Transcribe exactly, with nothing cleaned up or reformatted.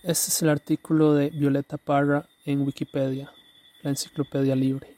Este es el artículo de Violeta Parra en Wikipedia, la enciclopedia libre.